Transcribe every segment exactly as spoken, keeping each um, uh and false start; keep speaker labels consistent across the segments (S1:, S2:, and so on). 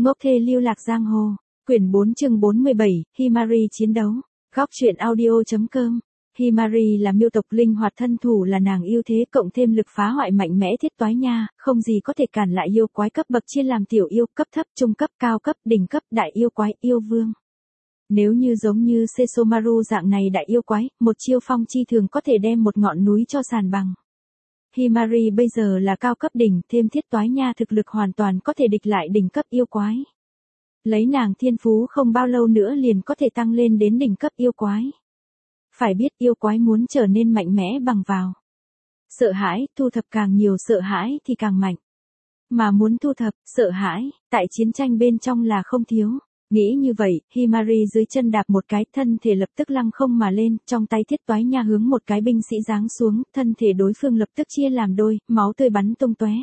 S1: Ngốc thê lưu lạc giang hồ. Quyển bốn chương bốn mươi bảy, Himari chiến đấu. Góc truyện audio.com. Himari là miêu tộc linh hoạt, thân thủ là nàng yêu thế, cộng thêm lực phá hoại mạnh mẽ thiết toái nha, không gì có thể cản lại yêu quái cấp bậc chia làm tiểu yêu, cấp thấp, trung cấp, cao cấp, đỉnh cấp, đại yêu quái, yêu vương. Nếu như giống như Sesomaru dạng này đại yêu quái, một chiêu phong chi thường có thể đem một ngọn núi cho sàn bằng. Himari bây giờ là cao cấp đỉnh, thêm thiết toái nha, thực lực hoàn toàn có thể địch lại đỉnh cấp yêu quái. Lấy nàng thiên phú không bao lâu nữa liền có thể tăng lên đến đỉnh cấp yêu quái. Phải biết yêu quái muốn trở nên mạnh mẽ bằng vào sợ hãi, thu thập càng nhiều sợ hãi thì càng mạnh. Mà muốn thu thập sợ hãi, tại chiến tranh bên trong là không thiếu. Nghĩ như vậy, Himari dưới chân đạp một cái, thân thể lập tức lăng không mà lên, trong tay thiết toái nha hướng một cái binh sĩ giáng xuống, thân thể đối phương lập tức chia làm đôi, máu tươi bắn tung tóe.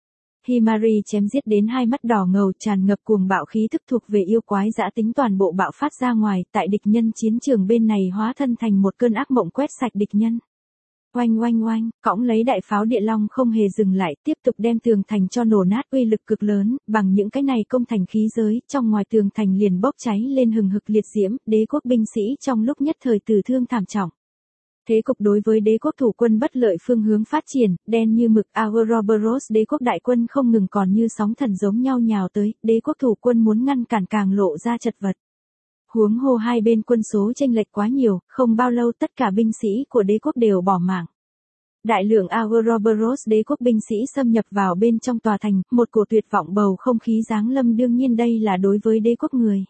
S1: Himari chém giết đến hai mắt đỏ ngầu, tràn ngập cuồng bạo khí thức thuộc về yêu quái dã tính toàn bộ bạo phát ra ngoài, tại địch nhân chiến trường bên này hóa thân thành một cơn ác mộng quét sạch địch nhân. Oanh oanh oanh, cõng lấy đại pháo địa long không hề dừng lại, tiếp tục đem tường thành cho nổ nát, uy lực cực lớn, bằng những cái này công thành khí giới, trong ngoài tường thành liền bốc cháy lên hừng hực liệt diễm, đế quốc binh sĩ trong lúc nhất thời tử thương thảm trọng. Thế cục đối với đế quốc thủ quân bất lợi phương hướng phát triển, đen như mực Ouroboros đế quốc đại quân không ngừng còn như sóng thần giống nhau nhào tới, đế quốc thủ quân muốn ngăn cản càng lộ ra chật vật. Huống hồ hai bên quân số chênh lệch quá nhiều, không bao lâu tất cả binh sĩ của đế quốc đều bỏ mạng. Đại lượng Ouroboros đế quốc binh sĩ xâm nhập vào bên trong tòa thành, một cổ tuyệt vọng bầu không khí giáng lâm, đương nhiên đây là đối với đế quốc người.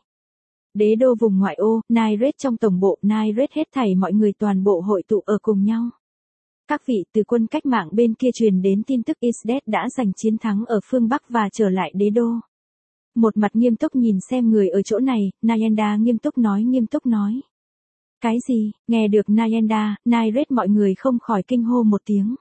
S1: Đế đô vùng ngoại ô, Nairet trong tổng bộ, Nairet hết thảy mọi người toàn bộ hội tụ ở cùng nhau. Các vị, từ quân cách mạng bên kia truyền đến tin tức Isdet đã giành chiến thắng ở phương Bắc và trở lại đế đô. Một mặt nghiêm túc nhìn xem người ở chỗ này, Nayenda nghiêm túc nói nghiêm túc nói. Cái gì? Nghe được Nayenda, Nairet mọi người không khỏi kinh hô một tiếng.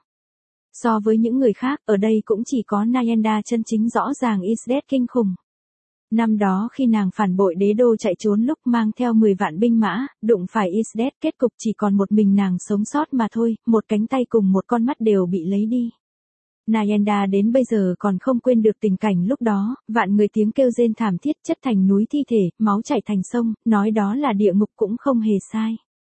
S1: So với những người khác, ở đây cũng chỉ có Nayenda chân chính rõ ràng Isdet kinh khủng. Năm đó khi nàng phản bội đế đô chạy trốn lúc mang theo mười vạn binh mã, đụng phải Isdet, kết cục chỉ còn một mình nàng sống sót mà thôi, một cánh tay cùng một con mắt đều bị lấy đi. Nayenda đến bây giờ còn không quên được tình cảnh lúc đó, vạn người tiếng kêu rên thảm thiết, chất thành núi thi thể, máu chảy thành sông, nói đó là địa ngục cũng không hề sai.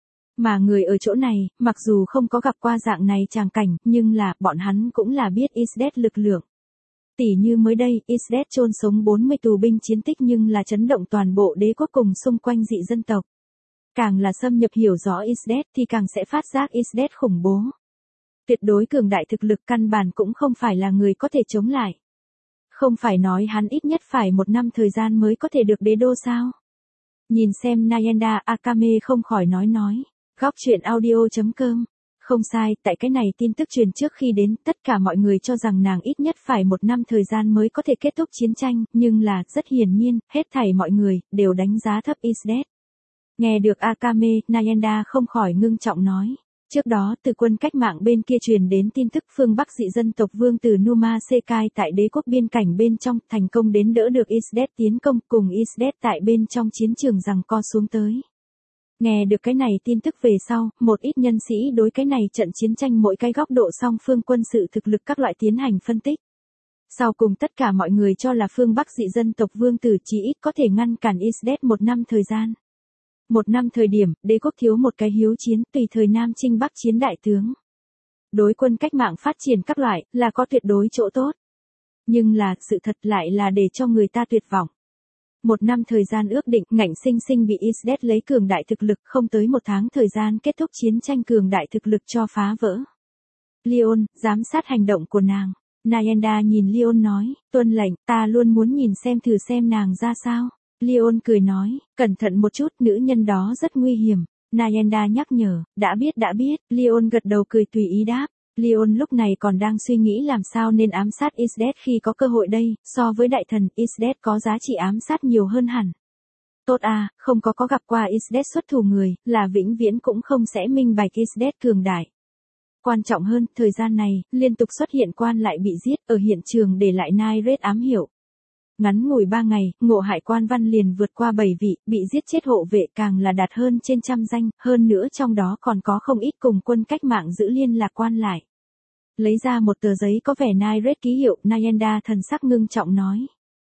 S1: Mà người ở chỗ này, mặc dù không có gặp qua dạng này tràng cảnh, nhưng là, bọn hắn cũng là biết Isdet lực lượng. Tỉ như mới đây, Isdet chôn sống bốn mươi tù binh chiến tích nhưng là chấn động toàn bộ đế quốc cùng xung quanh dị dân tộc. Càng là xâm nhập hiểu rõ Isdet thì càng sẽ phát giác Isdet khủng bố. Tuyệt đối cường đại thực lực, căn bản cũng không phải là người có thể chống lại. Không phải nói hắn ít nhất phải một năm thời gian mới có thể được đế đô sao? Nhìn xem Nayenda Akame không khỏi nói nói. Góc truyện audio.com. Không sai, tại cái này tin tức truyền trước khi đến, tất cả mọi người cho rằng nàng ít nhất phải một năm thời gian mới có thể kết thúc chiến tranh, nhưng là, rất hiển nhiên, hết thảy mọi người, đều đánh giá thấp Isdet. Nghe được Akame, Nayenda không khỏi ngưng trọng nói. Trước đó, từ quân cách mạng bên kia truyền đến tin tức phương Bắc dị dân tộc vương tử Numa Sekai tại đế quốc biên cảnh bên trong, thành công đến đỡ được Isdet tiến công, cùng Isdet tại bên trong chiến trường giằng co xuống tới. Nghe được cái này tin tức về sau, một ít nhân sĩ đối cái này trận chiến tranh mỗi cái góc độ song phương quân sự thực lực các loại tiến hành phân tích. Sau cùng tất cả mọi người cho là phương Bắc dị dân tộc vương tử chí ít có thể ngăn cản Isdet một năm thời gian. Một năm thời điểm, đế quốc thiếu một cái hiếu chiến, tùy thời Nam chinh Bắc chiến đại tướng. Đối quân cách mạng phát triển các loại, là có tuyệt đối chỗ tốt. Nhưng là, sự thật lại là để cho người ta tuyệt vọng. Một năm thời gian ước định, ngạnh sinh sinh bị Isdet lấy cường đại thực lực, không tới một tháng thời gian kết thúc chiến tranh cường đại thực lực cho phá vỡ. Leon, giám sát hành động của nàng. Nayenda nhìn Leon nói, tuân lệnh, ta luôn muốn nhìn xem thử xem nàng ra sao. Leon cười nói, cẩn thận một chút, nữ nhân đó rất nguy hiểm. Nayenda nhắc nhở, đã biết đã biết, Leon gật đầu cười tùy ý đáp. Leon lúc này còn đang suy nghĩ làm sao nên ám sát Isdet khi có cơ hội đây, so với đại thần, Isdet có giá trị ám sát nhiều hơn hẳn. Tốt à, không có có gặp qua Isdet xuất thủ người, là vĩnh viễn cũng không sẽ minh bạch Isdet cường đại. Quan trọng hơn, thời gian này, liên tục xuất hiện quan lại bị giết, ở hiện trường để lại Nairet ám hiểu. Ngắn ngủi ba ngày, ngộ hại quan văn liền vượt qua bảy vị, bị giết chết hộ vệ càng là đạt hơn trên trăm danh, hơn nữa trong đó còn có không ít cùng quân cách mạng giữ liên lạc quan lại. Lấy ra một tờ giấy có vẻ Nairet ký hiệu, Nayenda thần sắc ngưng trọng nói.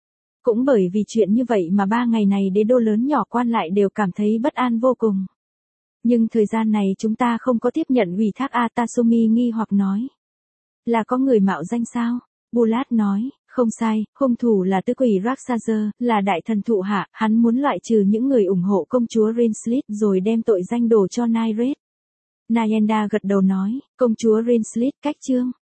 S1: Cũng bởi vì chuyện như vậy mà ba ngày này đế đô lớn nhỏ quan lại đều cảm thấy bất an vô cùng. Nhưng thời gian này chúng ta không có tiếp nhận ủy thác a. Tasumi nghi hoặc nói. Là có người mạo danh sao? Bulat nói, không sai, hung thủ là tứ quỷ Rakshasa, là đại thần thụ hạ, hắn muốn loại trừ những người ủng hộ công chúa Rinslit rồi đem tội danh đổ cho Nyred. Nayenda gật đầu nói, công chúa Rinslit cách chương.